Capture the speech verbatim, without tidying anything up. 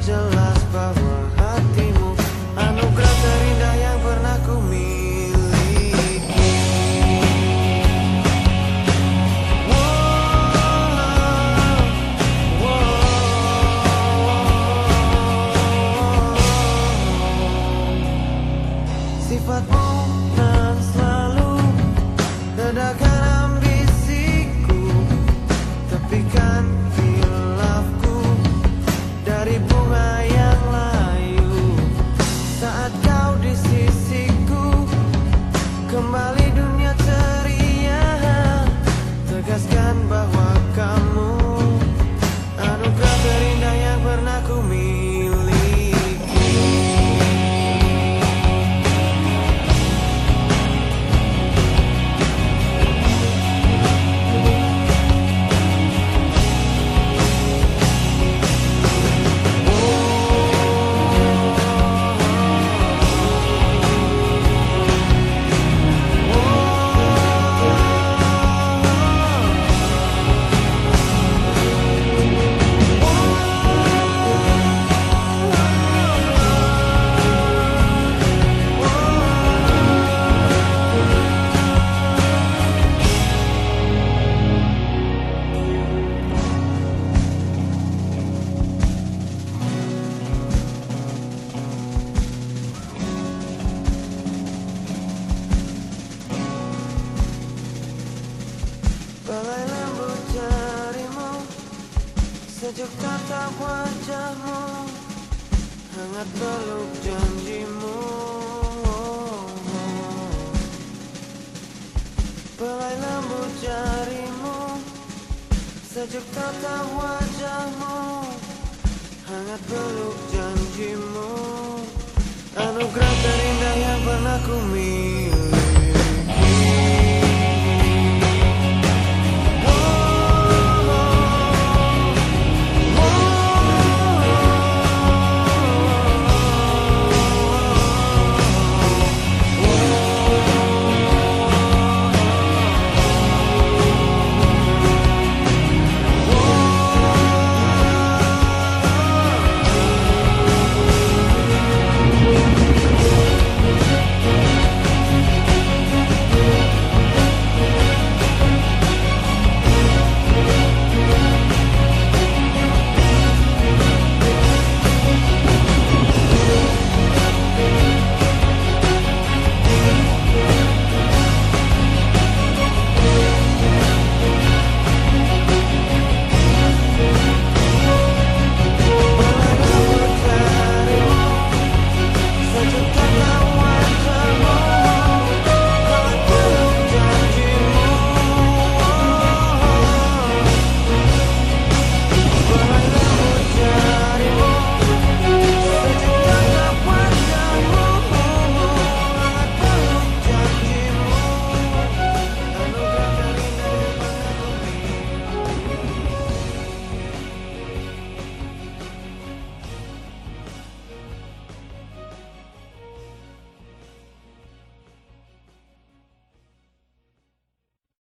jelas bahwa hatimu anugerah terindah yang pernah ku miliki. Wow, wow. Sifatmu nan selalu redakan ambisiku, tepikan hilafku dari bunga yang layu. Saat kau di sisiku, kembali dunia ceria. Tegaskan bahwa kamu anugerah terindah yang pernah ku miliki. Balai lembut jarimu, sejuk tatap wajahmu, hangat peluk janjimu. Balai lembut jarimu, sejuk tatap wajahmu, hangat peluk janjimu. Anugerah terindah yang pernah ku miliki.